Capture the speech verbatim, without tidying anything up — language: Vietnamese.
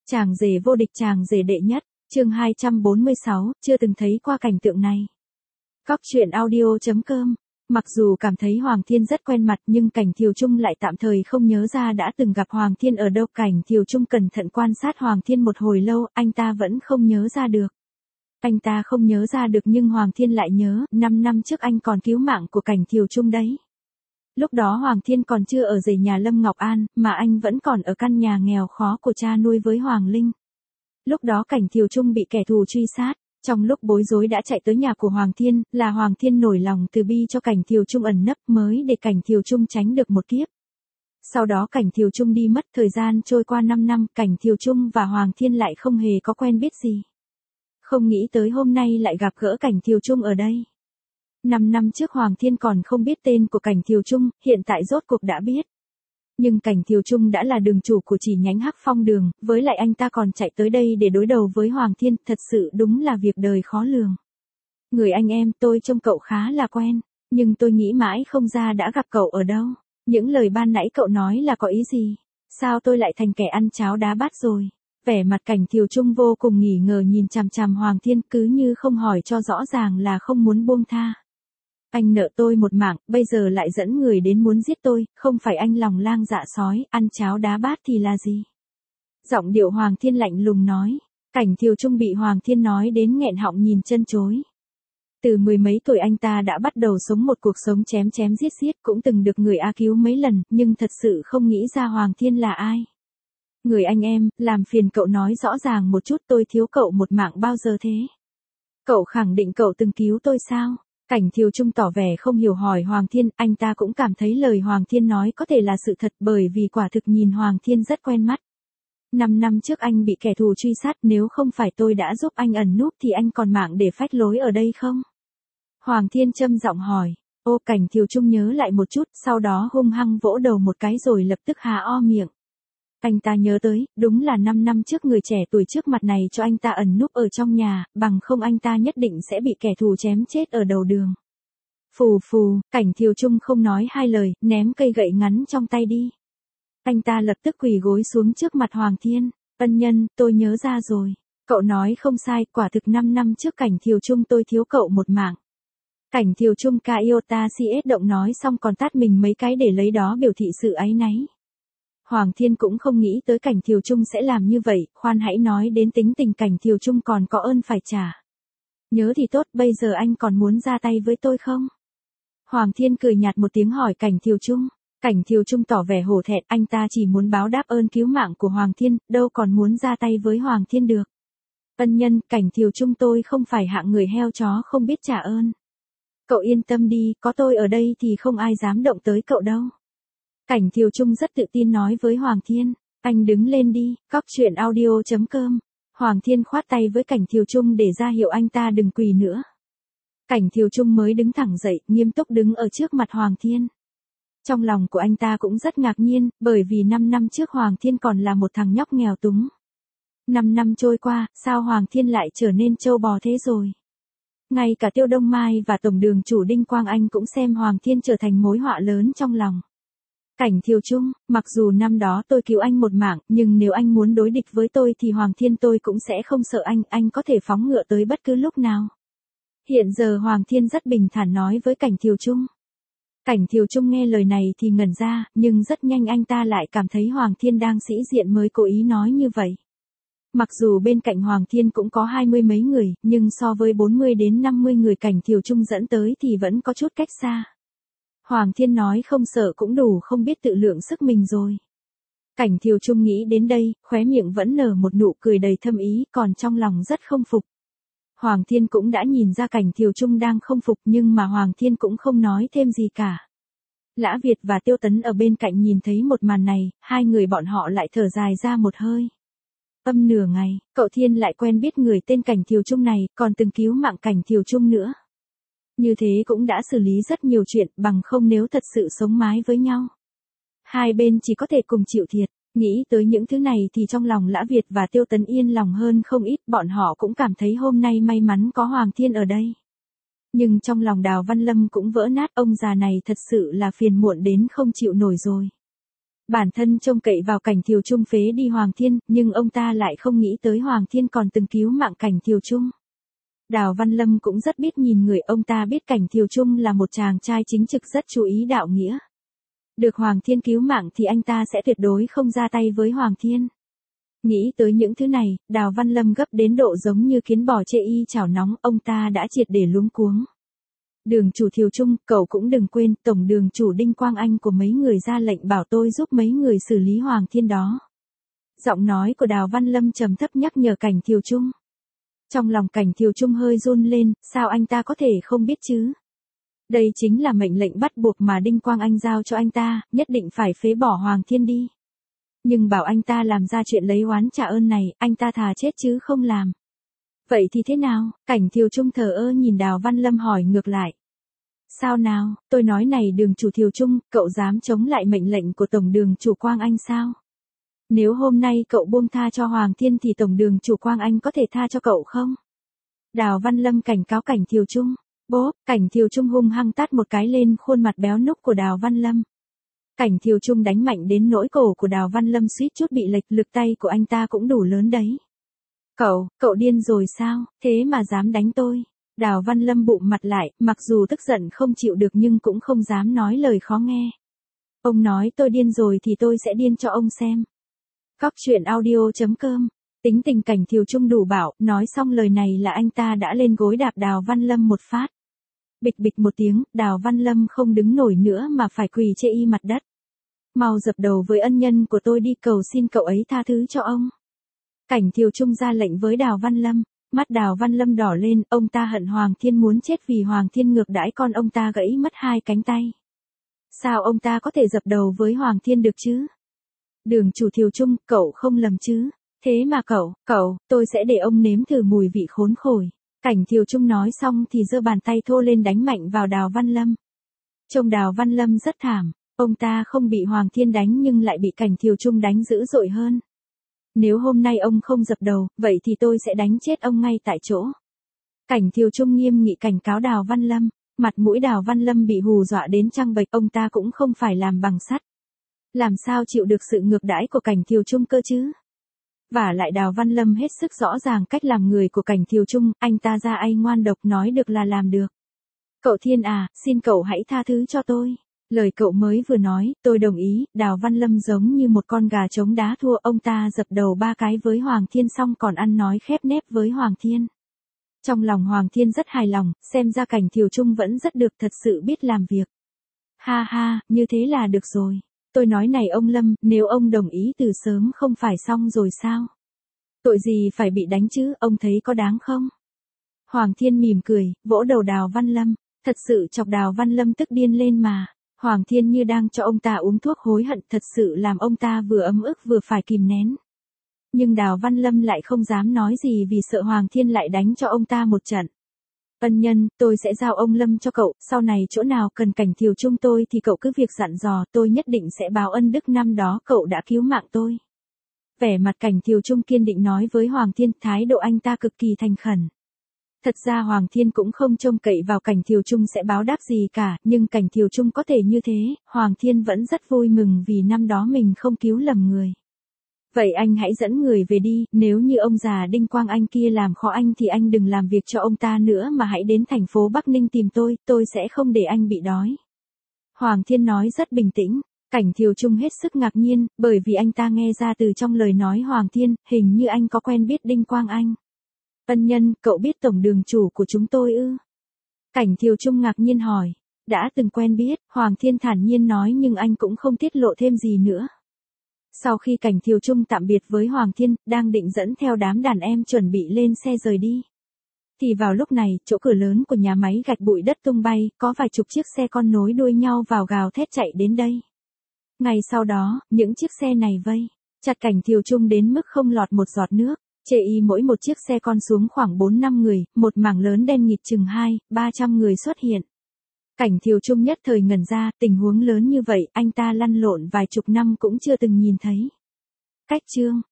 Chàng rể vô địch, chàng rể đệ nhất, chương hai trăm bốn mươi sáu, chưa từng thấy qua cảnh tượng này. Cóc truyện audio chấm com. Mặc dù cảm thấy Hoàng Thiên rất quen mặt nhưng Cảnh Thiều Trung lại tạm thời không nhớ ra đã từng gặp Hoàng Thiên ở đâu. Cảnh Thiều Trung cẩn thận quan sát Hoàng Thiên một hồi lâu, anh ta vẫn không nhớ ra được. Anh ta không nhớ ra được nhưng Hoàng Thiên lại nhớ, năm năm trước anh còn cứu mạng của Cảnh Thiều Trung đấy. Lúc đó Hoàng Thiên còn chưa ở rể nhà Lâm Ngọc An, mà anh vẫn còn ở căn nhà nghèo khó của cha nuôi với Hoàng Linh. Lúc đó Cảnh Thiều Trung bị kẻ thù truy sát, trong lúc bối rối đã chạy tới nhà của Hoàng Thiên, là Hoàng Thiên nổi lòng từ bi cho Cảnh Thiều Trung ẩn nấp mới để Cảnh Thiều Trung tránh được một kiếp. Sau đó Cảnh Thiều Trung đi mất, thời gian trôi qua năm năm, Cảnh Thiều Trung và Hoàng Thiên lại không hề có quen biết gì. Không nghĩ tới hôm nay lại gặp gỡ Cảnh Thiều Trung ở đây. Năm năm trước Hoàng Thiên còn không biết tên của Cảnh Thiều Trung, hiện tại rốt cuộc đã biết. Nhưng Cảnh Thiều Trung đã là đường chủ của chỉ nhánh Hắc Phong đường, với lại anh ta còn chạy tới đây để đối đầu với Hoàng Thiên, thật sự đúng là việc đời khó lường. Người anh em, tôi trông cậu khá là quen, nhưng tôi nghĩ mãi không ra đã gặp cậu ở đâu. Những lời ban nãy cậu nói là có ý gì? Sao tôi lại thành kẻ ăn cháo đá bát rồi? Vẻ mặt Cảnh Thiều Trung vô cùng nghi ngờ nhìn chằm chằm Hoàng Thiên, cứ như không hỏi cho rõ ràng là không muốn buông tha. Anh nợ tôi một mạng, bây giờ lại dẫn người đến muốn giết tôi, không phải anh lòng lang dạ sói, ăn cháo đá bát thì là gì? Giọng điệu Hoàng Thiên lạnh lùng nói. Cảnh Thiều Trung bị Hoàng Thiên nói đến nghẹn họng nhìn chân chối. Từ mười mấy tuổi anh ta đã bắt đầu sống một cuộc sống chém chém giết giết, cũng từng được người A cứu mấy lần, nhưng thật sự không nghĩ ra Hoàng Thiên là ai. Người anh em, làm phiền cậu nói rõ ràng một chút, tôi thiếu cậu một mạng bao giờ thế? Cậu khẳng định cậu từng cứu tôi sao? Cảnh Thiều Trung tỏ vẻ không hiểu hỏi Hoàng Thiên, anh ta cũng cảm thấy lời Hoàng Thiên nói có thể là sự thật bởi vì quả thực nhìn Hoàng Thiên rất quen mắt. Năm năm trước anh bị kẻ thù truy sát, nếu không phải tôi đã giúp anh ẩn núp thì anh còn mạng để phách lối ở đây không? Hoàng Thiên châm giọng hỏi. Ô, Cảnh Thiều Trung nhớ lại một chút, sau đó hung hăng vỗ đầu một cái rồi lập tức há o miệng. Anh ta nhớ tới, đúng là năm năm trước người trẻ tuổi trước mặt này cho anh ta ẩn núp ở trong nhà, bằng không anh ta nhất định sẽ bị kẻ thù chém chết ở đầu đường. Phù phù, Cảnh Thiều Trung không nói hai lời, ném cây gậy ngắn trong tay đi. Anh ta lập tức quỳ gối xuống trước mặt Hoàng Thiên. Ân nhân, tôi nhớ ra rồi. Cậu nói không sai, quả thực năm năm trước Cảnh Thiều Trung tôi thiếu cậu một mạng. Cảnh Thiều Trung ca iota cs động nói xong còn tát mình mấy cái để lấy đó biểu thị sự áy náy. Hoàng Thiên cũng không nghĩ tới Cảnh Thiều Trung sẽ làm như vậy, khoan hãy nói đến tính tình Cảnh Thiều Trung còn có ơn phải trả. Nhớ thì tốt, bây giờ anh còn muốn ra tay với tôi không? Hoàng Thiên cười nhạt một tiếng hỏi Cảnh Thiều Trung. Cảnh Thiều Trung tỏ vẻ hổ thẹn, anh ta chỉ muốn báo đáp ơn cứu mạng của Hoàng Thiên, đâu còn muốn ra tay với Hoàng Thiên được. Ân nhân, Cảnh Thiều Trung tôi không phải hạng người heo chó không biết trả ơn. Cậu yên tâm đi, có tôi ở đây thì không ai dám động tới cậu đâu. Cảnh Thiều Trung rất tự tin nói với Hoàng Thiên, anh đứng lên đi, cóc truyện audio chấm com. Hoàng Thiên khoát tay với Cảnh Thiều Trung để ra hiệu anh ta đừng quỳ nữa. Cảnh Thiều Trung mới đứng thẳng dậy, nghiêm túc đứng ở trước mặt Hoàng Thiên. Trong lòng của anh ta cũng rất ngạc nhiên, bởi vì năm năm trước Hoàng Thiên còn là một thằng nhóc nghèo túng. Năm năm trôi qua, sao Hoàng Thiên lại trở nên trâu bò thế rồi? Ngay cả Tiêu Đông Mai và Tổng đường chủ Đinh Quang Anh cũng xem Hoàng Thiên trở thành mối họa lớn trong lòng. Cảnh Thiều Trung, mặc dù năm đó tôi cứu anh một mạng, nhưng nếu anh muốn đối địch với tôi thì Hoàng Thiên tôi cũng sẽ không sợ anh, anh có thể phóng ngựa tới bất cứ lúc nào. Hiện giờ Hoàng Thiên rất bình thản nói với Cảnh Thiều Trung. Cảnh Thiều Trung nghe lời này thì ngẩn ra, nhưng rất nhanh anh ta lại cảm thấy Hoàng Thiên đang sĩ diện mới cố ý nói như vậy. Mặc dù bên cạnh Hoàng Thiên cũng có hai mươi mấy người, nhưng so với bốn mươi đến năm mươi người Cảnh Thiều Trung dẫn tới thì vẫn có chút cách xa. Hoàng Thiên nói không sợ cũng đủ không biết tự lượng sức mình rồi. Cảnh Thiều Trung nghĩ đến đây, khóe miệng vẫn nở một nụ cười đầy thâm ý, còn trong lòng rất không phục. Hoàng Thiên cũng đã nhìn ra Cảnh Thiều Trung đang không phục nhưng mà Hoàng Thiên cũng không nói thêm gì cả. Lã Việt và Tiêu Tấn ở bên cạnh nhìn thấy một màn này, hai người bọn họ lại thở dài ra một hơi. Âm nửa ngày, cậu Thiên lại quen biết người tên Cảnh Thiều Trung này, còn từng cứu mạng Cảnh Thiều Trung nữa. Như thế cũng đã xử lý rất nhiều chuyện, bằng không nếu thật sự sống mái với nhau. Hai bên chỉ có thể cùng chịu thiệt, nghĩ tới những thứ này thì trong lòng Lã Việt và Tiêu Tấn yên lòng hơn không ít, bọn họ cũng cảm thấy hôm nay may mắn có Hoàng Thiên ở đây. Nhưng trong lòng Đào Văn Lâm cũng vỡ nát, ông già này thật sự là phiền muộn đến không chịu nổi rồi. Bản thân trông cậy vào Cảnh Thiều Trung phế đi Hoàng Thiên, nhưng ông ta lại không nghĩ tới Hoàng Thiên còn từng cứu mạng Cảnh Thiều Trung. Đào Văn Lâm cũng rất biết nhìn người, ông ta biết Cảnh Thiều Trung là một chàng trai chính trực rất chú ý đạo nghĩa. Được Hoàng Thiên cứu mạng thì anh ta sẽ tuyệt đối không ra tay với Hoàng Thiên. Nghĩ tới những thứ này, Đào Văn Lâm gấp đến độ giống như kiến bò chê y chảo nóng, ông ta đã triệt để luống cuống. Đường chủ Thiều Trung, cậu cũng đừng quên, tổng đường chủ Đinh Quang Anh của mấy người ra lệnh bảo tôi giúp mấy người xử lý Hoàng Thiên đó. Giọng nói của Đào Văn Lâm trầm thấp nhắc nhở Cảnh Thiều Trung. Trong lòng Cảnh Thiều Trung hơi run lên, sao anh ta có thể không biết chứ? Đây chính là mệnh lệnh bắt buộc mà Đinh Quang Anh giao cho anh ta, nhất định phải phế bỏ Hoàng Thiên đi. Nhưng bảo anh ta làm ra chuyện lấy oán trả ơn này, anh ta thà chết chứ không làm. Vậy thì thế nào? Cảnh Thiều Trung thờ ơ nhìn Đào Văn Lâm hỏi ngược lại. Sao nào, tôi nói này đường chủ Thiều Trung, cậu dám chống lại mệnh lệnh của tổng đường chủ Quang Anh sao? Nếu hôm nay cậu buông tha cho Hoàng Thiên thì tổng đường chủ Quang Anh có thể tha cho cậu không? Đào Văn Lâm cảnh cáo Cảnh Thiều Trung. Bốp, Cảnh Thiều Trung hung hăng tát một cái lên khuôn mặt béo núc của Đào Văn Lâm. Cảnh Thiều Trung đánh mạnh đến nỗi cổ của Đào Văn Lâm suýt chút bị lệch, lực tay của anh ta cũng đủ lớn đấy. Cậu, cậu điên rồi sao, thế mà dám đánh tôi? Đào Văn Lâm bụm mặt lại, mặc dù tức giận không chịu được nhưng cũng không dám nói lời khó nghe. Ông nói tôi điên rồi thì tôi sẽ điên cho ông xem. Cóc truyện audio chấm com. Tính tình Cảnh Thiều Trung đủ bạo, nói xong lời này là anh ta đã lên gối đạp Đào Văn Lâm một phát. Bịch bịch một tiếng, Đào Văn Lâm không đứng nổi nữa mà phải quỳ chê y mặt đất. Mau dập đầu với ân nhân của tôi đi, cầu xin cậu ấy tha thứ cho ông. Cảnh Thiều Trung ra lệnh với Đào Văn Lâm. Mắt Đào Văn Lâm đỏ lên, ông ta hận Hoàng Thiên muốn chết vì Hoàng Thiên ngược đãi con ông ta gãy mất hai cánh tay. Sao ông ta có thể dập đầu với Hoàng Thiên được chứ? Đường chủ Thiều Trung, cậu không lầm chứ? Thế mà cậu, cậu, tôi sẽ để ông nếm thử mùi vị khốn khổ. Cảnh Thiều Trung nói xong thì giơ bàn tay thô lên đánh mạnh vào Đào Văn Lâm. Trông Đào Văn Lâm rất thảm, ông ta không bị Hoàng Thiên đánh nhưng lại bị Cảnh Thiều Trung đánh dữ dội hơn. Nếu hôm nay ông không dập đầu, vậy thì tôi sẽ đánh chết ông ngay tại chỗ. Cảnh Thiều Trung nghiêm nghị cảnh cáo Đào Văn Lâm. Mặt mũi Đào Văn Lâm bị hù dọa đến trăng bệch, ông ta cũng không phải làm bằng sắt. Làm sao chịu được sự ngược đãi của Cảnh Thiều Trung cơ chứ? Và lại Đào Văn Lâm hết sức rõ ràng cách làm người của Cảnh Thiều Trung, anh ta ra ai ngoan độc nói được là làm được. Cậu Thiên à, xin cậu hãy tha thứ cho tôi. Lời cậu mới vừa nói, tôi đồng ý. Đào Văn Lâm giống như một con gà trống đá thua, ông ta dập đầu ba cái với Hoàng Thiên xong còn ăn nói khép nép với Hoàng Thiên. Trong lòng Hoàng Thiên rất hài lòng, xem ra Cảnh Thiều Trung vẫn rất được, thật sự biết làm việc. Ha ha, như thế là được rồi. Tôi nói này ông Lâm, nếu ông đồng ý từ sớm không phải xong rồi sao? Tội gì phải bị đánh chứ, ông thấy có đáng không? Hoàng Thiên mỉm cười, vỗ đầu Đào Văn Lâm, thật sự chọc Đào Văn Lâm tức điên lên mà. Hoàng Thiên như đang cho ông ta uống thuốc hối hận, thật sự làm ông ta vừa ấm ức vừa phải kìm nén. Nhưng Đào Văn Lâm lại không dám nói gì vì sợ Hoàng Thiên lại đánh cho ông ta một trận. Ân nhân, tôi sẽ giao ông Lâm cho cậu, sau này chỗ nào cần Cảnh Thiều Trung tôi thì cậu cứ việc dặn dò, tôi nhất định sẽ báo ân đức năm đó cậu đã cứu mạng tôi. Vẻ mặt Cảnh Thiều Trung kiên định nói với Hoàng Thiên, thái độ anh ta cực kỳ thành khẩn. Thật ra Hoàng Thiên cũng không trông cậy vào Cảnh Thiều Trung sẽ báo đáp gì cả, nhưng Cảnh Thiều Trung có thể như thế, Hoàng Thiên vẫn rất vui mừng vì năm đó mình không cứu lầm người. Vậy anh hãy dẫn người về đi, nếu như ông già Đinh Quang Anh kia làm khó anh thì anh đừng làm việc cho ông ta nữa mà hãy đến thành phố Bắc Ninh tìm tôi, tôi sẽ không để anh bị đói. Hoàng Thiên nói rất bình tĩnh. Cảnh Thiều Trung hết sức ngạc nhiên, bởi vì anh ta nghe ra từ trong lời nói Hoàng Thiên, hình như anh có quen biết Đinh Quang Anh. Ân nhân, cậu biết tổng đường chủ của chúng tôi ư? Cảnh Thiều Trung ngạc nhiên hỏi. Đã từng quen biết, Hoàng Thiên thản nhiên nói, nhưng anh cũng không tiết lộ thêm gì nữa. Sau khi Cảnh Thiều Trung tạm biệt với Hoàng Thiên, đang định dẫn theo đám đàn em chuẩn bị lên xe rời đi. Thì vào lúc này, chỗ cửa lớn của nhà máy gạch bụi đất tung bay, có vài chục chiếc xe con nối đuôi nhau vào gào thét chạy đến đây. Ngay sau đó, những chiếc xe này vây chặt Cảnh Thiều Trung đến mức không lọt một giọt nước. Chê y mỗi một chiếc xe con xuống khoảng bốn năm người, một mảng lớn đen nghịt chừng hai, ba trăm người xuất hiện. Cảnh Thiều Trung nhất thời ngẩn ra, tình huống lớn như vậy, anh ta lăn lộn vài chục năm cũng chưa từng nhìn thấy. Cách chương